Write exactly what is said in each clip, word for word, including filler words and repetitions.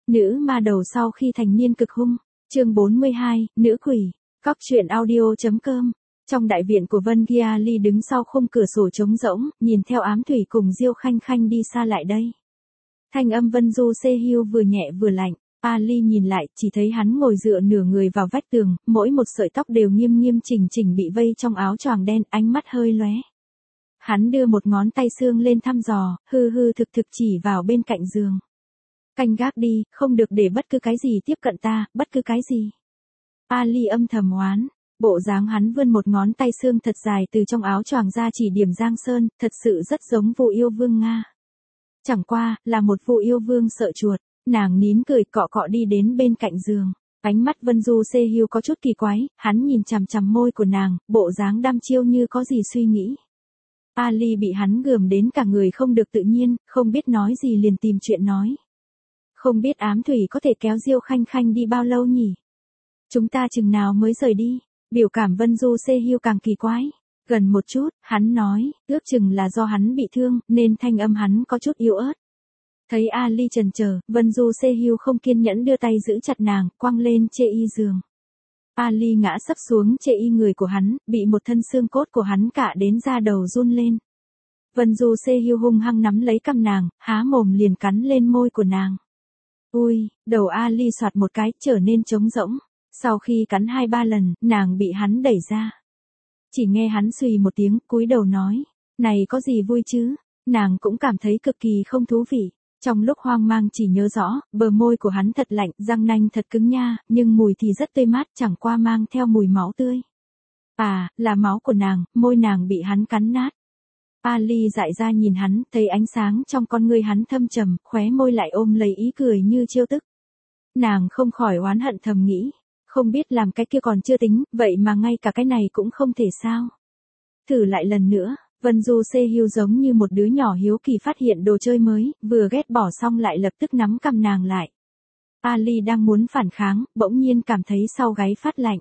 Nữ ma đầu sau khi thành niên cực hung. Chương bốn mươi hai, nữ quỷ. Cóc truyện audio.com. Trong đại viện của Vân Gia Ly đứng sau khung cửa sổ trống rỗng, nhìn theo Ám Thủy cùng Diêu Khanh Khanh đi xa lại đây. Thanh âm Vân Du Xê Hiu vừa nhẹ vừa lạnh. Ali nhìn lại, chỉ thấy hắn ngồi dựa nửa người vào vách tường, mỗi một sợi tóc đều nghiêm nghiêm chỉnh chỉnh bị vây trong áo choàng đen, ánh mắt hơi lóe. Hắn đưa một ngón tay xương lên thăm dò, hư hư thực thực chỉ vào bên cạnh giường. Canh gác đi, không được để bất cứ cái gì tiếp cận ta, bất cứ cái gì. Ali âm thầm oán, bộ dáng hắn vươn một ngón tay xương thật dài từ trong áo choàng ra chỉ điểm Giang Sơn, thật sự rất giống Vu Yêu Vương Nga. Chẳng qua, là một Vu Yêu Vương sợ chuột. Nàng nín cười cọ cọ đi đến bên cạnh giường. Ánh mắt Vân Du Xê Hiu có chút kỳ quái, hắn nhìn chằm chằm môi của nàng, bộ dáng đăm chiêu như có gì suy nghĩ. Ali bị hắn gườm đến cả người không được tự nhiên, không biết nói gì liền tìm chuyện nói. Không biết Ám Thủy có thể kéo Diêu Khanh Khanh đi bao lâu nhỉ? Chúng ta chừng nào mới rời đi? Biểu cảm Vân Du Xê Hiu càng kỳ quái. Gần một chút, hắn nói, ước chừng là do hắn bị thương, nên thanh âm hắn có chút yếu ớt. Thấy Ali chần chờ, Vân Du Xê Hiu không kiên nhẫn đưa tay giữ chặt nàng, quăng lên chê y giường. Ali ngã sấp xuống chê y người của hắn, bị một thân xương cốt của hắn cả đến da đầu run lên. Vân Du Xê Hiu hung hăng nắm lấy cằm nàng, há mồm liền cắn lên môi của nàng. Ui, đầu Ali soạt một cái, trở nên trống rỗng. Sau khi cắn hai ba lần, nàng bị hắn đẩy ra. Chỉ nghe hắn xùy một tiếng, cúi đầu nói, này có gì vui chứ? Nàng cũng cảm thấy cực kỳ không thú vị. Trong lúc hoang mang chỉ nhớ rõ, bờ môi của hắn thật lạnh, răng nanh thật cứng nha, nhưng mùi thì rất tươi mát, chẳng qua mang theo mùi máu tươi. À, là máu của nàng, môi nàng bị hắn cắn nát. Ali dại ra nhìn hắn, thấy ánh sáng trong con ngươi hắn thâm trầm, khóe môi lại ôm lấy ý cười như trêu tức. Nàng không khỏi oán hận thầm nghĩ, không biết làm cái kia còn chưa tính, vậy mà ngay cả cái này cũng không thể sao. Thử lại lần nữa. Vân Du Xê Hiu giống như một đứa nhỏ hiếu kỳ phát hiện đồ chơi mới, vừa ghét bỏ xong lại lập tức nắm cầm nàng lại. Ali đang muốn phản kháng, bỗng nhiên cảm thấy sau gáy phát lạnh.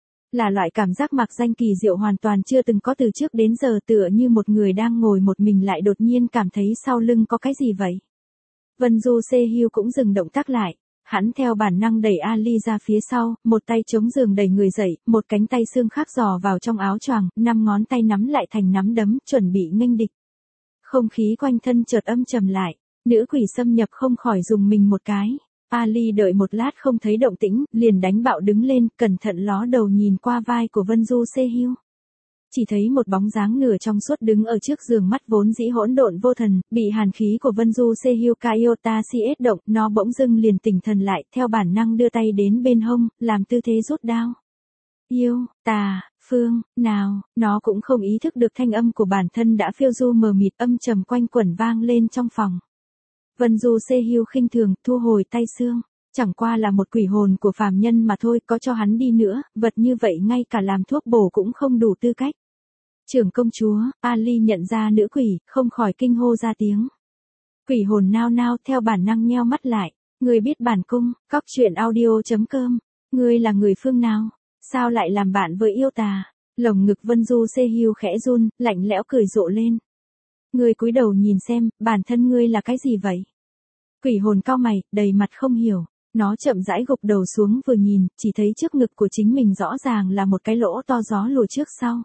Là loại cảm giác mạc danh kỳ diệu hoàn toàn chưa từng có từ trước đến giờ, tựa như một người đang ngồi một mình lại đột nhiên cảm thấy sau lưng có cái gì vậy. Vân Du Xê Hiu cũng dừng động tác lại. Hắn theo bản năng đẩy Ali ra phía sau, một tay chống giường đẩy người dậy, một cánh tay xương khác giò vào trong áo choàng, năm ngón tay nắm lại thành nắm đấm, chuẩn bị nghênh địch. Không khí quanh thân chợt âm trầm lại, nữ quỷ xâm nhập không khỏi dùng mình một cái. Ali đợi một lát không thấy động tĩnh, liền đánh bạo đứng lên, cẩn thận ló đầu nhìn qua vai của Vân Du Xê Hiu. Chỉ thấy một bóng dáng nửa trong suốt đứng ở trước giường, mắt vốn dĩ hỗn độn vô thần, bị hàn khí của Vân Du Xê Hiu Kaiota siết động, nó bỗng dưng liền tỉnh thần lại, theo bản năng đưa tay đến bên hông, làm tư thế rút đao. Yêu, tà, phương, nào, nó cũng không ý thức được thanh âm của bản thân đã phiêu du mờ mịt, âm trầm quanh quẩn vang lên trong phòng. Vân Du Xê Hiu khinh thường, thu hồi tay xương. Chẳng qua là một quỷ hồn của phàm nhân mà thôi, có cho hắn đi nữa, vật như vậy ngay cả làm thuốc bổ cũng không đủ tư cách. Trưởng công chúa, Ali nhận ra nữ quỷ, không khỏi kinh hô ra tiếng. Quỷ hồn nao nao theo bản năng nheo mắt lại, người biết bản cung, cóc truyện audio.com, ngươi là người phương nào, sao lại làm bạn với yêu tà? Lồng ngực Vân Du Xê Hiu khẽ run, lạnh lẽo cười rộ lên. Ngươi cúi đầu nhìn xem, bản thân ngươi là cái gì vậy? Quỷ hồn cau mày, đầy mặt không hiểu. Nó chậm rãi gục đầu xuống vừa nhìn, chỉ thấy trước ngực của chính mình rõ ràng là một cái lỗ to gió lùa trước sau.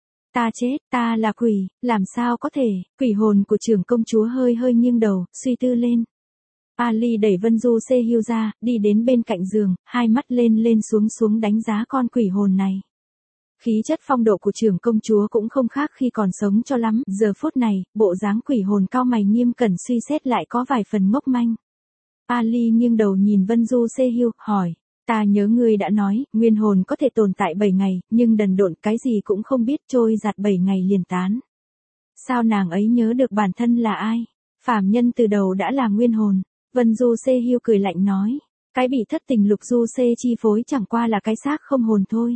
Ta chết, ta là quỷ, làm sao có thể? Quỷ hồn của trưởng công chúa hơi hơi nghiêng đầu, suy tư lên. Ali đẩy Vân Du Xê Hiu ra, đi đến bên cạnh giường, hai mắt lên lên xuống xuống đánh giá con quỷ hồn này. Khí chất phong độ của trưởng công chúa cũng không khác khi còn sống cho lắm, giờ phút này, bộ dáng quỷ hồn cau mày nghiêm cẩn suy xét lại có vài phần ngốc manh. Ali nghiêng đầu nhìn Vân Du Xê Hiu, hỏi, ta nhớ ngươi đã nói, nguyên hồn có thể tồn tại bảy ngày, nhưng đần độn cái gì cũng không biết, trôi giạt bảy ngày liền tán. Sao nàng ấy nhớ được bản thân là ai? Phàm nhân từ đầu đã là nguyên hồn. Vân Du Xê Hiu cười lạnh nói, cái bị thất tình lục du xê chi phối chẳng qua là cái xác không hồn thôi.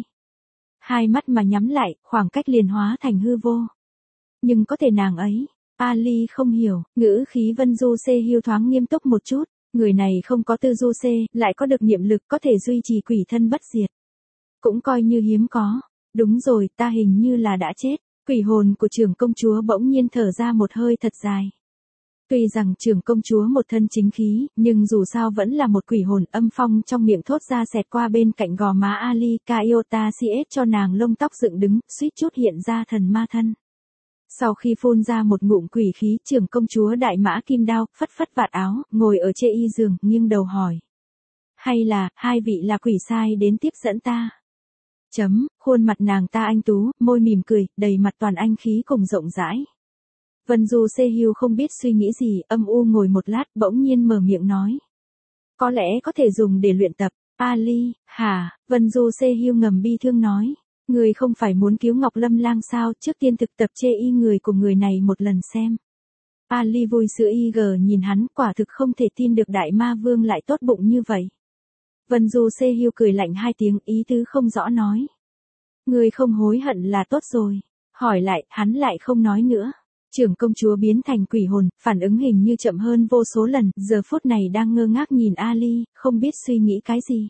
Hai mắt mà nhắm lại, khoảng cách liền hóa thành hư vô. Nhưng có thể nàng ấy, Ali không hiểu, ngữ khí Vân Du Xê Hiu thoáng nghiêm túc một chút. Người này không có tư du xê, lại có được niệm lực có thể duy trì quỷ thân bất diệt. Cũng coi như hiếm có. Đúng rồi, ta hình như là đã chết. Quỷ hồn của trưởng công chúa bỗng nhiên thở ra một hơi thật dài. Tuy rằng trưởng công chúa một thân chính khí, nhưng dù sao vẫn là một quỷ hồn, âm phong trong miệng thốt ra xẹt qua bên cạnh gò má Ali, Kaiota siết cho nàng lông tóc dựng đứng, suýt chút hiện ra thần ma thân. Sau khi phun ra một ngụm quỷ khí, trưởng công chúa đại mã kim đao, phất phất vạt áo, ngồi ở chê y giường, nghiêng đầu hỏi. Hay là, hai vị là quỷ sai đến tiếp dẫn ta? Chấm, khuôn mặt nàng ta anh tú, môi mỉm cười, đầy mặt toàn anh khí cùng rộng rãi. Vân Du Sê Hưu không biết suy nghĩ gì, âm u ngồi một lát, bỗng nhiên mở miệng nói. Có lẽ có thể dùng để luyện tập. Ali, hả? Vân Du Sê Hưu ngầm bi thương nói. Người không phải muốn cứu Ngọc Lâm Lang sao, trước tiên thực tập chê y người của người này một lần xem. Ali vui sữa y gờ nhìn hắn, quả thực không thể tin được đại ma vương lại tốt bụng như vậy. Vân Du Sê Hưu cười lạnh hai tiếng, ý tứ không rõ nói. Người không hối hận là tốt rồi. Hỏi lại, hắn lại không nói nữa. Trưởng công chúa biến thành quỷ hồn, phản ứng hình như chậm hơn vô số lần, giờ phút này đang ngơ ngác nhìn Ali, không biết suy nghĩ cái gì.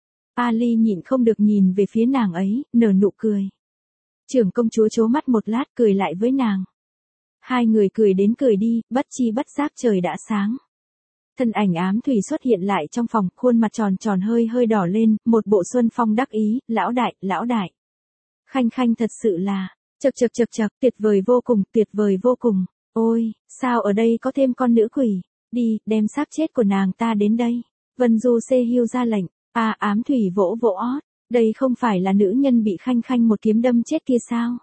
Ali nhịn không được nhìn về phía nàng ấy, nở nụ cười. Trưởng công chúa trố mắt một lát cười lại với nàng. Hai người cười đến cười đi, bất chi bất giác trời đã sáng. Thân ảnh ám thủy xuất hiện lại trong phòng, khuôn mặt tròn tròn hơi hơi đỏ lên, một bộ xuân phong đắc ý, lão đại, lão đại. Khanh khanh thật sự là, chật chật chật chật, tuyệt vời vô cùng, tuyệt vời vô cùng. Ôi, sao ở đây có thêm con nữ quỷ, đi, đem xác chết của nàng ta đến đây. Vân Du Sê Hưu ra lệnh, à ám thủy vỗ vỗ ót, đây không phải là nữ nhân bị khanh khanh một kiếm đâm chết kia sao?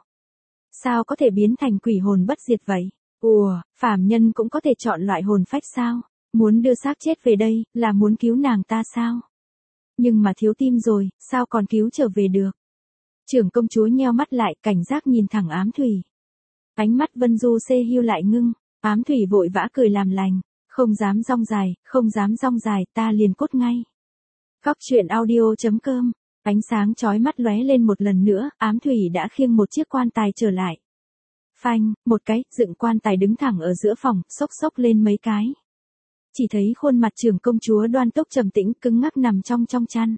Sao có thể biến thành quỷ hồn bất diệt vậy? Ủa, phàm nhân cũng có thể chọn loại hồn phách sao? Muốn đưa xác chết về đây, là muốn cứu nàng ta sao? Nhưng mà thiếu tim rồi, sao còn cứu trở về được? Trưởng công chúa nheo mắt lại, cảnh giác nhìn thẳng ám thủy. Ánh mắt Vân Du Sê Hưu lại ngưng, ám thủy vội vã cười làm lành. Không dám rong dài, không dám rong dài, ta liền cốt ngay. Góc truyện audio chấm com. Ánh sáng chói mắt lóe lên một lần nữa, ám thủy đã khiêng một chiếc quan tài trở lại. Phanh, một cái, dựng quan tài đứng thẳng ở giữa phòng, xốc xốc lên mấy cái. Chỉ thấy khuôn mặt trưởng công chúa đoan tốc trầm tĩnh, cứng ngắc nằm trong trong chăn.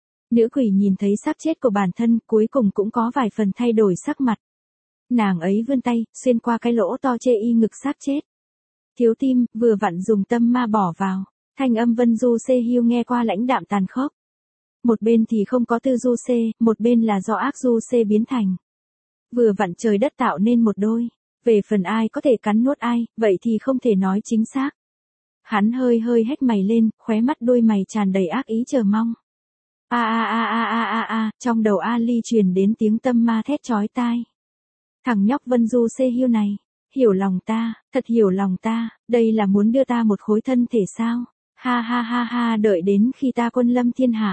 Nữ quỷ nhìn thấy xác chết của bản thân, cuối cùng cũng có vài phần thay đổi sắc mặt. Nàng ấy vươn tay, xuyên qua cái lỗ to chê y ngực xác chết. Thiếu tim, vừa vặn dùng tâm ma bỏ vào. Thanh âm Vân Du Sê Hưu nghe qua lãnh đạm tàn khốc. Một bên thì không có tư du xê, một bên là do ác du xê biến thành. Vừa vặn trời đất tạo nên một đôi. Về phần ai có thể cắn nuốt ai, vậy thì không thể nói chính xác. Hắn hơi hơi hét mày lên, khóe mắt đôi mày tràn đầy ác ý chờ mong. A a a a a a a, trong đầu Ali truyền đến tiếng tâm ma thét chói tai. Thằng nhóc Vân Du Sê Hưu này, hiểu lòng ta, thật hiểu lòng ta, đây là muốn đưa ta một khối thân thể sao? Ha ha ha ha, đợi đến khi ta quân lâm thiên hạ.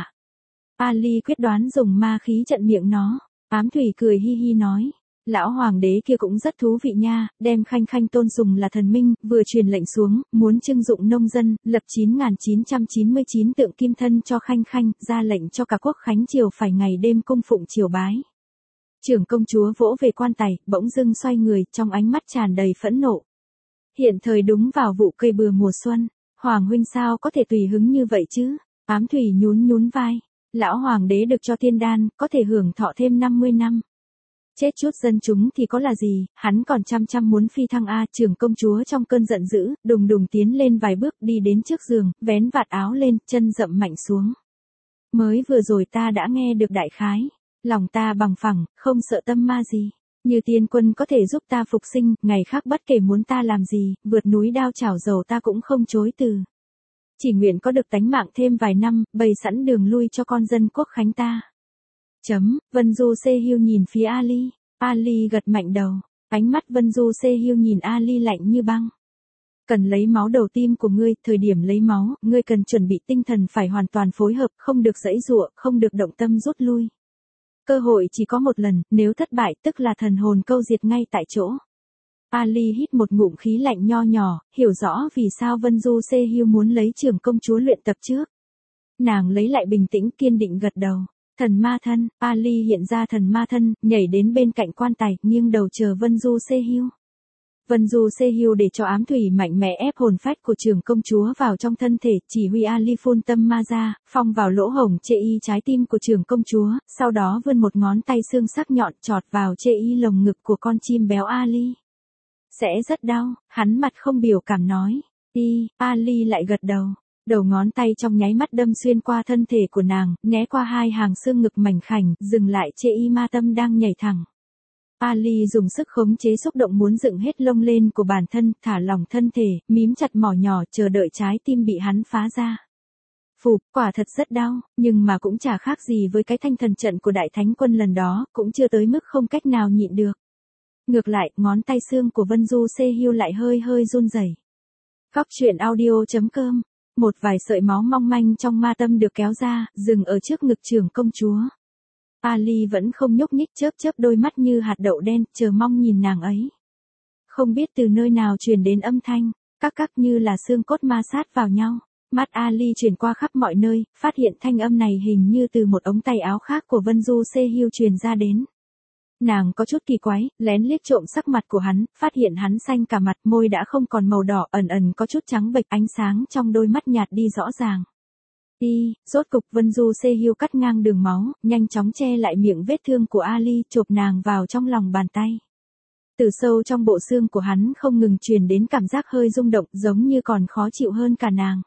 Ali quyết đoán dùng ma khí trận miệng nó. Ám thủy cười hi hi nói. Lão hoàng đế kia cũng rất thú vị nha, đem khanh khanh tôn sùng là thần minh, vừa truyền lệnh xuống, muốn trưng dụng nông dân, lập chín nghìn chín trăm chín mươi chín tượng kim thân cho khanh khanh, ra lệnh cho cả quốc khánh triều phải ngày đêm cung phụng triều bái. Trưởng công chúa vỗ về quan tài, bỗng dưng xoay người, trong ánh mắt tràn đầy phẫn nộ. Hiện thời đúng vào vụ cây bừa mùa xuân, hoàng huynh sao có thể tùy hứng như vậy chứ? Ám thủy nhún nhún vai. Lão hoàng đế được cho tiên đan, có thể hưởng thọ thêm năm mươi năm. Chết chút dân chúng thì có là gì, hắn còn chăm chăm muốn phi thăng a. Trưởng công chúa trong cơn giận dữ, đùng đùng tiến lên vài bước đi đến trước giường, vén vạt áo lên, chân dậm mạnh xuống. Mới vừa rồi ta đã nghe được đại khái, lòng ta bằng phẳng, không sợ tâm ma gì. Như tiên quân có thể giúp ta phục sinh, ngày khác bất kể muốn ta làm gì, vượt núi đao chảo dầu ta cũng không chối từ. Chỉ nguyện có được tánh mạng thêm vài năm, bày sẵn đường lui cho con dân quốc khánh ta. Chấm, Vân Du Sê Hưu nhìn phía Ali. Ali gật mạnh đầu. Ánh mắt Vân Du Sê Hưu nhìn Ali lạnh như băng. Cần lấy máu đầu tim của ngươi, thời điểm lấy máu, ngươi cần chuẩn bị tinh thần phải hoàn toàn phối hợp, không được giãy giụa, không được động tâm rút lui. Cơ hội chỉ có một lần, nếu thất bại tức là thần hồn câu diệt ngay tại chỗ. Ali hít một ngụm khí lạnh nho nhỏ, hiểu rõ vì sao Vân Du Sê Hưu muốn lấy trưởng công chúa luyện tập trước. Nàng lấy lại bình tĩnh kiên định gật đầu. Thần ma thân, Ali hiện ra thần ma thân, nhảy đến bên cạnh quan tài, nghiêng đầu chờ Vân Du Sê Hưu. Vân Du Sê Hưu để cho ám thủy mạnh mẽ ép hồn phách của trưởng công chúa vào trong thân thể, chỉ huy Ali phun tâm ma ra, phong vào lỗ hổng chê y trái tim của trưởng công chúa, sau đó vươn một ngón tay xương sắc nhọn chọt vào chê y lồng ngực của con chim béo Ali. Sẽ rất đau, hắn mặt không biểu cảm nói. Đi, Ali lại gật đầu. Đầu ngón tay trong nháy mắt đâm xuyên qua thân thể của nàng, né qua hai hàng xương ngực mảnh khảnh, dừng lại Chê Y Ma Tâm đang nhảy thẳng. Ali dùng sức khống chế xúc động muốn dựng hết lông lên của bản thân, thả lỏng thân thể, mím chặt mỏ nhỏ chờ đợi trái tim bị hắn phá ra. Phụp, quả thật rất đau, nhưng mà cũng chả khác gì với cái thanh thần trận của Đại Thánh Quân lần đó, cũng chưa tới mức không cách nào nhịn được. Ngược lại, ngón tay xương của Vân Du Se Hưu lại hơi hơi run rẩy. Góc truyện audio chấm com. Một vài sợi máu mong manh trong ma tâm được kéo ra, dừng ở trước ngực trưởng công chúa. Ali vẫn không nhúc nhích, chớp chớp đôi mắt như hạt đậu đen, chờ mong nhìn nàng ấy. Không biết từ nơi nào truyền đến âm thanh, các các như là xương cốt ma sát vào nhau. Mắt Ali truyền qua khắp mọi nơi, phát hiện thanh âm này hình như từ một ống tay áo khác của Vân Du Se Hưu truyền ra đến. Nàng có chút kỳ quái, lén liếc trộm sắc mặt của hắn, phát hiện hắn xanh cả mặt, môi đã không còn màu đỏ, ẩn ẩn có chút trắng bệch, ánh sáng trong đôi mắt nhạt đi rõ ràng. Đi, rốt cục Vân Du Se Hưu cắt ngang đường máu, nhanh chóng che lại miệng vết thương của Ali, chộp nàng vào trong lòng bàn tay. Từ sâu trong bộ xương của hắn không ngừng truyền đến cảm giác hơi rung động, giống như còn khó chịu hơn cả nàng.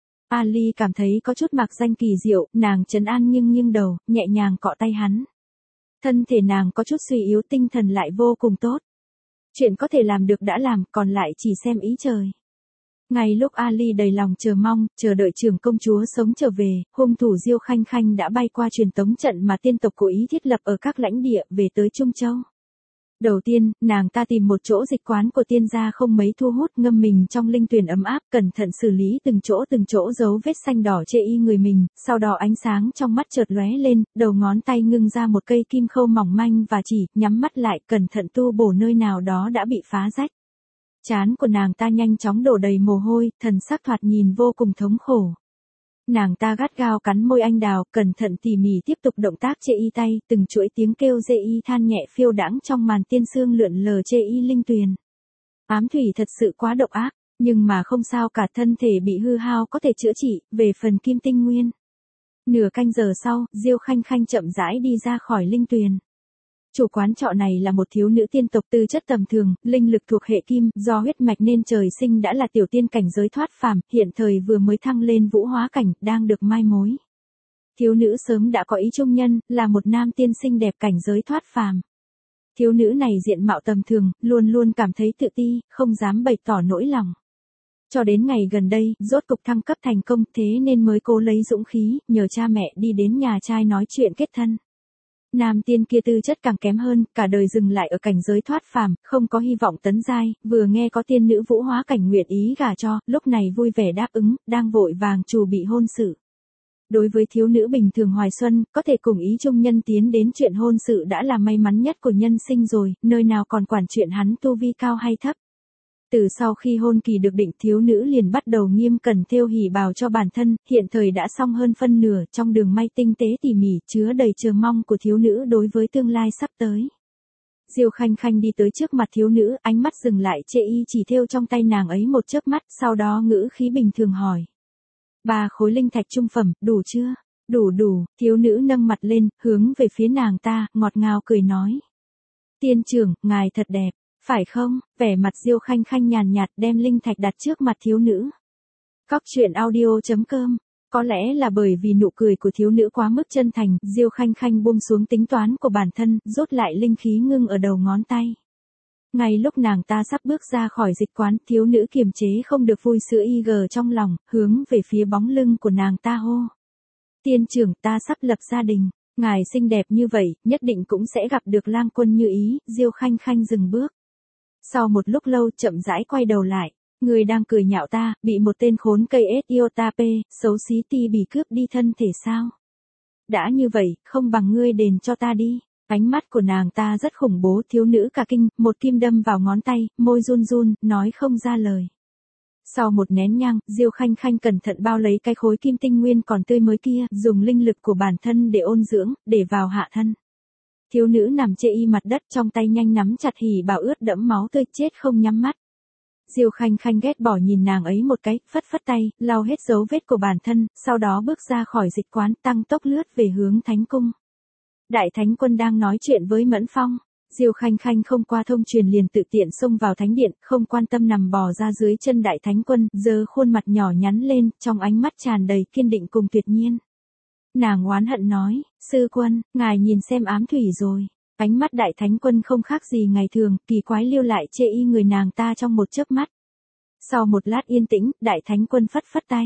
Ali cảm thấy có chút mạc danh kỳ diệu, nàng trấn an nghiêng nghiêng đầu, nhẹ nhàng cọ tay hắn. Thân thể nàng có chút suy yếu, tinh thần lại vô cùng tốt. Chuyện có thể làm được đã làm, còn lại chỉ xem ý trời. Ngay lúc Ali đầy lòng chờ mong, chờ đợi trưởng công chúa sống trở về, hung thủ Diêu Khanh Khanh đã bay qua truyền tống trận mà tiên tộc cố ý thiết lập ở các lãnh địa về tới Trung Châu. Đầu tiên, nàng ta tìm một chỗ dịch quán của tiên gia không mấy thu hút, ngâm mình trong linh tuyền ấm áp, cẩn thận xử lý từng chỗ từng chỗ dấu vết xanh đỏ Chê Y người mình, sau đó ánh sáng trong mắt chợt lóe lên, đầu ngón tay ngưng ra một cây kim khâu mỏng manh và chỉ, nhắm mắt lại, cẩn thận tu bổ nơi nào đó đã bị phá rách. Trán của nàng ta nhanh chóng đổ đầy mồ hôi, thần sắc thoạt nhìn vô cùng thống khổ. Nàng ta gắt gao cắn môi anh đào, cẩn thận tỉ mỉ tiếp tục động tác Chê Y tay, từng chuỗi tiếng kêu Chê Y than nhẹ phiêu đãng trong màn tiên sương lượn lờ Chê Y linh tuyền. Ám thủy thật sự quá độc ác, nhưng mà không sao cả, thân thể bị hư hao có thể chữa trị, về phần kim tinh nguyên. Nửa canh giờ sau, Diêu Khanh Khanh chậm rãi đi ra khỏi linh tuyền. Chủ quán trọ này là một thiếu nữ tiên tộc tư chất tầm thường, linh lực thuộc hệ kim, do huyết mạch nên trời sinh đã là tiểu tiên cảnh giới thoát phàm, hiện thời vừa mới thăng lên vũ hóa cảnh, đang được mai mối. Thiếu nữ sớm đã có ý trung nhân, là một nam tiên xinh đẹp cảnh giới thoát phàm. Thiếu nữ này diện mạo tầm thường, luôn luôn cảm thấy tự ti, không dám bày tỏ nỗi lòng. Cho đến ngày gần đây, rốt cục thăng cấp thành công, thế nên mới cố lấy dũng khí, nhờ cha mẹ đi đến nhà trai nói chuyện kết thân. Nam tiên kia tư chất càng kém hơn, cả đời dừng lại ở cảnh giới thoát phàm, không có hy vọng tấn giai, vừa nghe có tiên nữ vũ hóa cảnh nguyện ý gả cho, lúc này vui vẻ đáp ứng, đang vội vàng chuẩn bị hôn sự. Đối với thiếu nữ bình thường hoài xuân, có thể cùng ý trung nhân tiến đến chuyện hôn sự đã là may mắn nhất của nhân sinh rồi, nơi nào còn quản chuyện hắn tu vi cao hay thấp. Từ sau khi hôn kỳ được định, thiếu nữ liền bắt đầu nghiêm cẩn thêu hỉ bào cho bản thân, hiện thời đã xong hơn phân nửa, trong đường may tinh tế tỉ mỉ, chứa đầy chờ mong của thiếu nữ đối với tương lai sắp tới. Diêu Khanh Khanh đi tới trước mặt thiếu nữ, ánh mắt dừng lại Chê Y chỉ thêu trong tay nàng ấy một chớp mắt, sau đó ngữ khí bình thường hỏi. Ba khối linh thạch trung phẩm, đủ chưa? Đủ đủ, thiếu nữ nâng mặt lên, hướng về phía nàng ta, ngọt ngào cười nói. Tiên trưởng, ngài thật đẹp. Phải không? Vẻ mặt Diêu Khanh Khanh nhàn nhạt đem linh thạch đặt trước mặt thiếu nữ. Góc truyện audio chấm com. Có lẽ là bởi vì nụ cười của thiếu nữ quá mức chân thành, Diêu Khanh Khanh buông xuống tính toán của bản thân, rút lại linh khí ngưng ở đầu ngón tay. Ngay lúc nàng ta sắp bước ra khỏi dịch quán, thiếu nữ kiềm chế không được vui sữa y gờ trong lòng, hướng về phía bóng lưng của nàng ta hô. Tiên trưởng, ta sắp lập gia đình. Ngài xinh đẹp như vậy, nhất định cũng sẽ gặp được lang quân như ý. Diêu Khanh Khanh dừng bước. Sau một lúc lâu chậm rãi quay đầu lại, người đang cười nhạo ta, bị một tên khốn cây Etiotape, xấu xí ti bỉ cướp đi thân thể sao? Đã như vậy, không bằng ngươi đền cho ta đi. Ánh mắt của nàng ta rất khủng bố, thiếu nữ cả kinh, một kim đâm vào ngón tay, môi run run, nói không ra lời. Sau một nén nhang, Diêu Khanh Khanh cẩn thận bao lấy cái khối kim tinh nguyên còn tươi mới kia, dùng linh lực của bản thân để ôn dưỡng, để vào hạ thân. Thiếu nữ nằm chê y mặt đất, trong tay nhanh nắm chặt hỉ bào ướt đẫm máu tươi, chết không nhắm mắt. Diêu Khanh Khanh ghét bỏ nhìn nàng ấy một cái, phất phất tay, lau hết dấu vết của bản thân, sau đó bước ra khỏi dịch quán, tăng tốc lướt về hướng Thánh Cung. Đại Thánh Quân đang nói chuyện với Mẫn Phong. Diêu Khanh Khanh không qua thông truyền liền tự tiện xông vào thánh điện, không quan tâm nằm bò ra dưới chân đại thánh quân, giơ khuôn mặt nhỏ nhắn lên, trong ánh mắt tràn đầy kiên định cùng tuyệt nhiên. Nàng oán hận nói, sư quân, ngài nhìn xem ám thủy rồi. Ánh mắt đại thánh quân không khác gì ngày thường, kỳ quái lưu lại chê y người nàng ta trong một chớp mắt. Sau một lát yên tĩnh, đại thánh quân phất phất tay.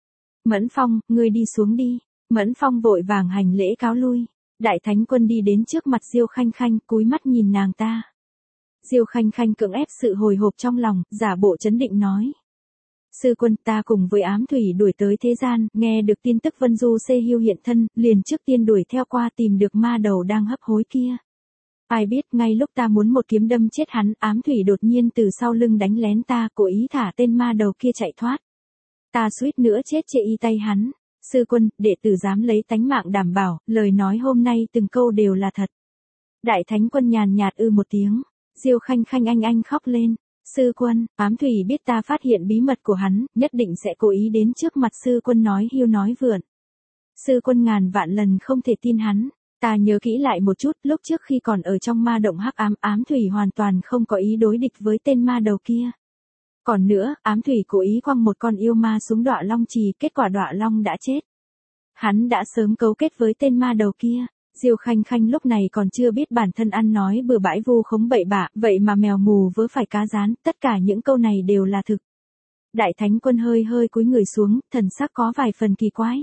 Mẫn Phong, ngươi đi xuống đi. Mẫn Phong vội vàng hành lễ cáo lui. Đại thánh quân đi đến trước mặt Diêu Khanh Khanh, cúi mắt nhìn nàng ta. Diêu Khanh Khanh cưỡng ép sự hồi hộp trong lòng, giả bộ trấn định nói. Sư quân, ta cùng với ám thủy đuổi tới thế gian, nghe được tin tức Vân Du Xê Hưu hiện thân, liền trước tiên đuổi theo qua tìm được ma đầu đang hấp hối kia. Ai biết ngay lúc ta muốn một kiếm đâm chết hắn, ám thủy đột nhiên từ sau lưng đánh lén ta, cố ý thả tên ma đầu kia chạy thoát. Ta suýt nữa chết chê y tay hắn. Sư quân, đệ tử dám lấy tánh mạng đảm bảo, lời nói hôm nay từng câu đều là thật. Đại thánh quân nhàn nhạt ư một tiếng. Diêu Khanh Khanh anh anh khóc lên. Sư quân, ám thủy biết ta phát hiện bí mật của hắn, nhất định sẽ cố ý đến trước mặt sư quân nói hiu nói vượn. Sư quân ngàn vạn lần không thể tin hắn. Ta nhớ kỹ lại một chút, lúc trước khi còn ở trong ma động hắc ám, ám thủy hoàn toàn không có ý đối địch với tên ma đầu kia. Còn nữa, ám thủy cố ý quăng một con yêu ma xuống Đọa Long Trì, kết quả Đọa Long đã chết. Hắn đã sớm cấu kết với tên ma đầu kia. Diêu Khanh Khanh lúc này còn chưa biết bản thân ăn nói bừa bãi vu khống bậy bạ, vậy mà mèo mù vớ phải cá rán, tất cả những câu này đều là thực. Đại thánh quân hơi hơi cúi người xuống, thần sắc có vài phần kỳ quái.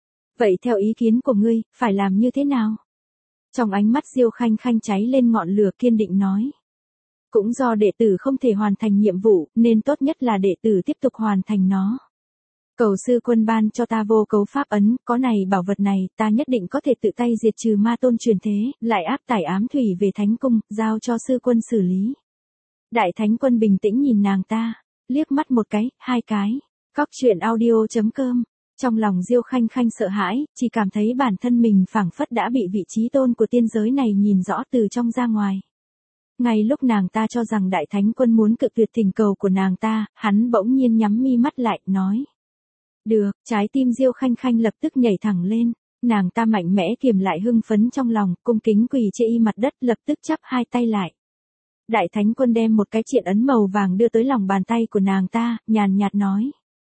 Vậy theo ý kiến của ngươi, phải làm như thế nào? Trong ánh mắt Diêu Khanh Khanh cháy lên ngọn lửa kiên định nói. Cũng do đệ tử không thể hoàn thành nhiệm vụ, nên tốt nhất là đệ tử tiếp tục hoàn thành nó. Cầu sư quân ban cho ta vô cấu pháp ấn, có này bảo vật này, ta nhất định có thể tự tay diệt trừ ma tôn truyền thế, lại áp tải ám thủy về thánh cung, giao cho sư quân xử lý. Đại thánh quân bình tĩnh nhìn nàng ta, liếc mắt một cái, hai cái. Cóc truyện audio chấm com. Trong lòng Diêu Khanh Khanh sợ hãi, chỉ cảm thấy bản thân mình phảng phất đã bị vị trí tôn của tiên giới này nhìn rõ từ trong ra ngoài. Ngay lúc nàng ta cho rằng đại thánh quân muốn cự tuyệt thỉnh cầu của nàng ta, hắn bỗng nhiên nhắm mi mắt lại, nói. Được, trái tim Diêu Khanh Khanh lập tức nhảy thẳng lên, nàng ta mạnh mẽ kiềm lại hưng phấn trong lòng, cung kính quỳ chê y mặt đất, lập tức chắp hai tay lại. Đại thánh quân đem một cái triện ấn màu vàng đưa tới lòng bàn tay của nàng ta, nhàn nhạt nói.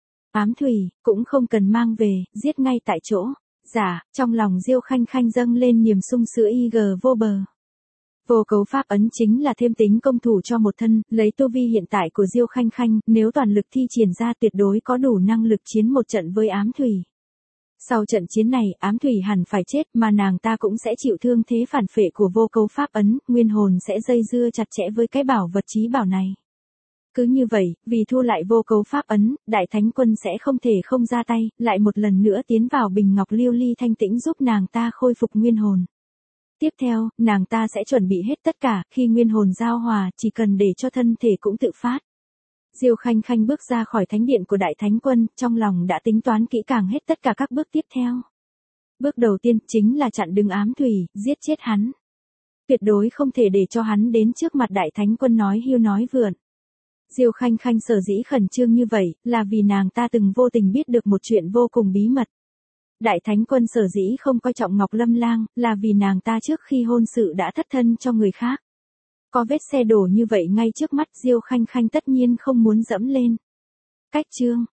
Ám thủy, cũng không cần mang về, giết ngay tại chỗ. Dạ, trong lòng Diêu Khanh Khanh dâng lên niềm sung sướng y gờ vô bờ. Vô cấu pháp ấn chính là thêm tính công thủ cho một thân, lấy tu vi hiện tại của Diêu Khanh Khanh, nếu toàn lực thi triển ra tuyệt đối có đủ năng lực chiến một trận với ám thủy. Sau trận chiến này, ám thủy hẳn phải chết, mà nàng ta cũng sẽ chịu thương thế phản phệ của vô cấu pháp ấn, nguyên hồn sẽ dây dưa chặt chẽ với cái bảo vật chí bảo này. Cứ như vậy, vì thu lại vô cấu pháp ấn, đại thánh quân sẽ không thể không ra tay, lại một lần nữa tiến vào bình ngọc lưu ly thanh tĩnh giúp nàng ta khôi phục nguyên hồn. Tiếp theo, nàng ta sẽ chuẩn bị hết tất cả, khi nguyên hồn giao hòa, chỉ cần để cho thân thể cũng tự phát. Diêu Khanh Khanh bước ra khỏi thánh điện của đại thánh quân, trong lòng đã tính toán kỹ càng hết tất cả các bước tiếp theo. Bước đầu tiên chính là chặn đứng ám thủy, giết chết hắn. Tuyệt đối không thể để cho hắn đến trước mặt đại thánh quân nói hiu nói vượn. Diêu Khanh Khanh sở dĩ khẩn trương như vậy, là vì nàng ta từng vô tình biết được một chuyện vô cùng bí mật. Đại thánh quân sở dĩ không coi trọng Ngọc Lâm Lang, là vì nàng ta trước khi hôn sự đã thất thân cho người khác. Có vết xe đổ như vậy ngay trước mắt Diêu Khanh Khanh tất nhiên không muốn dẫm lên. Cách chương